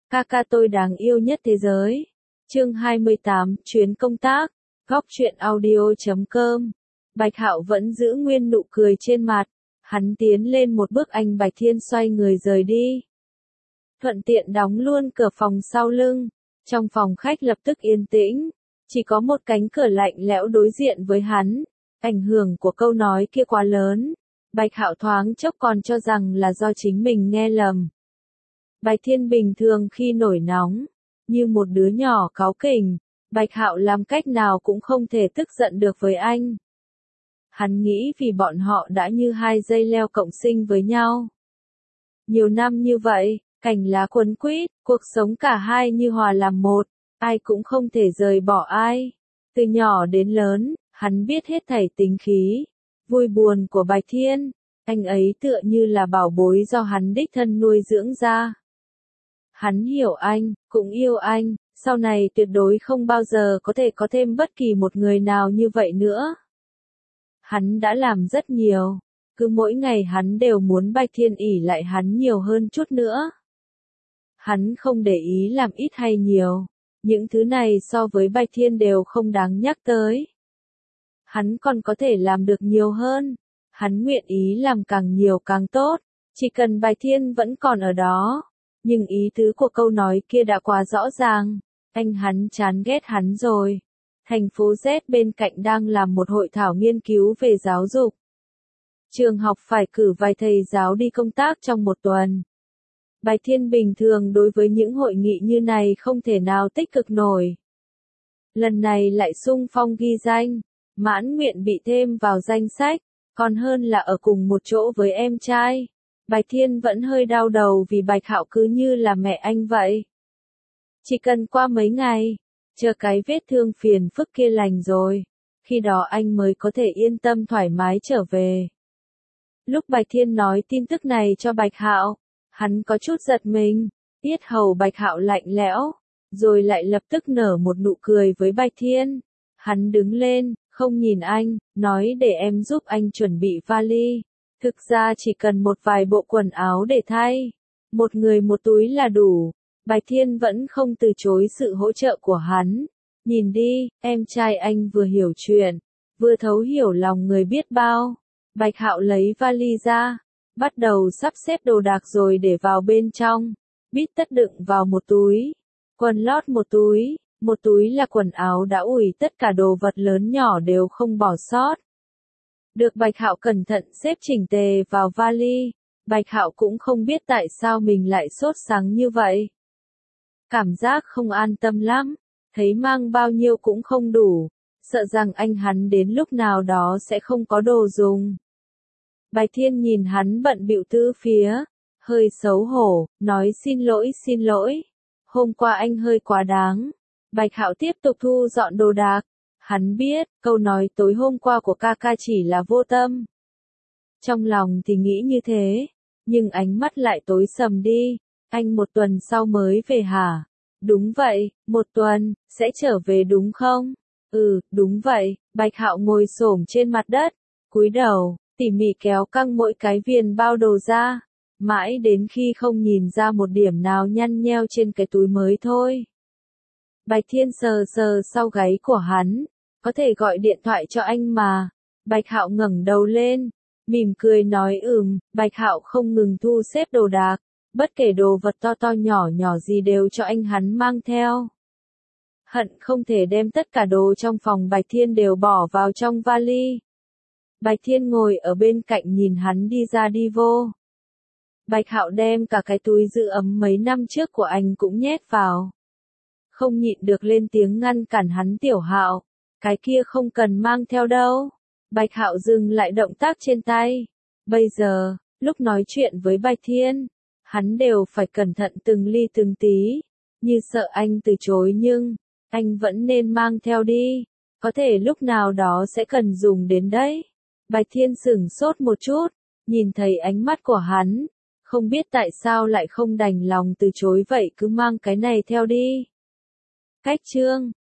Ca ca tôi đáng yêu nhất thế giới. Chương 28, chuyến công tác. Góc truyện audio.com. Bạch Hạo vẫn giữ nguyên nụ cười trên mặt. Hắn tiến lên một bước, anh Bạch Thiên xoay người rời đi. Thuận tiện đóng luôn cửa phòng sau lưng. Trong phòng khách lập tức yên tĩnh. Chỉ có một cánh cửa lạnh lẽo đối diện với hắn. Ảnh hưởng của câu nói kia quá lớn. Bạch Hạo thoáng chốc còn cho rằng là do chính mình nghe lầm. Bạch Thiên bình thường khi nổi nóng, như một đứa nhỏ cáu kỉnh, Bạch Hạo làm cách nào cũng không thể tức giận được với anh. Hắn nghĩ vì bọn họ đã như hai dây leo cộng sinh với nhau. Nhiều năm như vậy, cành lá quấn quýt, cuộc sống cả hai như hòa làm một, ai cũng không thể rời bỏ ai. Từ nhỏ đến lớn, hắn biết hết thảy tính khí, vui buồn của Bạch Thiên, anh ấy tựa như là bảo bối do hắn đích thân nuôi dưỡng ra. Hắn hiểu anh, cũng yêu anh, sau này tuyệt đối không bao giờ có thể có thêm bất kỳ một người nào như vậy nữa. Hắn đã làm rất nhiều, cứ mỗi ngày hắn đều muốn Bạch Thiên ỷ lại hắn nhiều hơn chút nữa. Hắn không để ý làm ít hay nhiều, những thứ này so với Bạch Thiên đều không đáng nhắc tới. Hắn còn có thể làm được nhiều hơn, hắn nguyện ý làm càng nhiều càng tốt, chỉ cần Bạch Thiên vẫn còn ở đó. Nhưng ý tứ của câu nói kia đã quá rõ ràng, hắn chán ghét hắn rồi. Thành phố Z bên cạnh đang làm một hội thảo nghiên cứu về giáo dục. Trường học phải cử vài thầy giáo đi công tác trong một tuần. Bạch Thiên bình thường đối với những hội nghị như này không thể nào tích cực nổi. Lần này lại xung phong ghi danh, mãn nguyện bị thêm vào danh sách, còn hơn là ở cùng một chỗ với em trai. Bạch Thiên vẫn hơi đau đầu vì Bạch Hạo cứ như là mẹ anh vậy. Chỉ cần qua mấy ngày, chờ cái vết thương phiền phức kia lành rồi, khi đó anh mới có thể yên tâm thoải mái trở về. Lúc Bạch Thiên nói tin tức này cho Bạch Hạo, hắn có chút giật mình, yết hầu Bạch Hạo lạnh lẽo, rồi lại lập tức nở một nụ cười với Bạch Thiên. Hắn đứng lên, không nhìn anh, nói để em giúp anh chuẩn bị vali. Thực ra chỉ cần một vài bộ quần áo để thay, một người một túi là đủ. Bạch Thiên vẫn không từ chối sự hỗ trợ của hắn. Nhìn đi, em trai anh vừa hiểu chuyện, vừa thấu hiểu lòng người biết bao. Bạch Hạo lấy vali ra, bắt đầu sắp xếp đồ đạc rồi để vào bên trong. Bít tất đựng vào một túi, quần lót một túi là quần áo đã ủi, tất cả đồ vật lớn nhỏ đều không bỏ sót. Được Bạch Hạo cẩn thận xếp chỉnh tề vào vali, Bạch Hạo cũng không biết tại sao mình lại sốt sắng như vậy. Cảm giác không an tâm lắm, thấy mang bao nhiêu cũng không đủ, sợ rằng hắn đến lúc nào đó sẽ không có đồ dùng. Bạch Thiên nhìn hắn bận bịu tứ phía, hơi xấu hổ, nói xin lỗi, hôm qua anh hơi quá đáng. Bạch Hạo tiếp tục thu dọn đồ đạc. Hắn biết, câu nói tối hôm qua của ca ca chỉ là vô tâm. Trong lòng thì nghĩ như thế, nhưng ánh mắt lại tối sầm đi. Anh một tuần sau mới về hả? Đúng vậy, một tuần, sẽ trở về đúng không? Ừ, đúng vậy. Bạch Hạo ngồi xổm trên mặt đất, cúi đầu, tỉ mỉ kéo căng mỗi cái viền bao đồ ra, mãi đến khi không nhìn ra một điểm nào nhăn nheo trên cái túi mới thôi. Bạch Thiên sờ sờ sau gáy của hắn, có thể gọi điện thoại cho anh mà. Bạch Hạo ngẩng đầu lên, mỉm cười nói Bạch Hạo không ngừng thu xếp đồ đạc, bất kể đồ vật to to nhỏ nhỏ gì đều cho hắn mang theo. Hận không thể đem tất cả đồ trong phòng Bạch Thiên đều bỏ vào trong vali. Bạch Thiên ngồi ở bên cạnh nhìn hắn đi ra đi vô. Bạch Hạo đem cả cái túi giữ ấm mấy năm trước của anh cũng nhét vào. Không nhịn được lên tiếng ngăn cản hắn. Tiểu Hạo, cái kia không cần mang theo đâu. Bạch Hạo dừng lại động tác trên tay. Bây giờ, lúc nói chuyện với Bạch Thiên, hắn đều phải cẩn thận từng ly từng tí, như sợ anh từ chối, nhưng anh vẫn nên mang theo đi, có thể lúc nào đó sẽ cần dùng đến đấy. Bạch Thiên sửng sốt một chút, nhìn thấy ánh mắt của hắn, không biết tại sao lại không đành lòng từ chối, vậy cứ mang cái này theo đi. Cách chương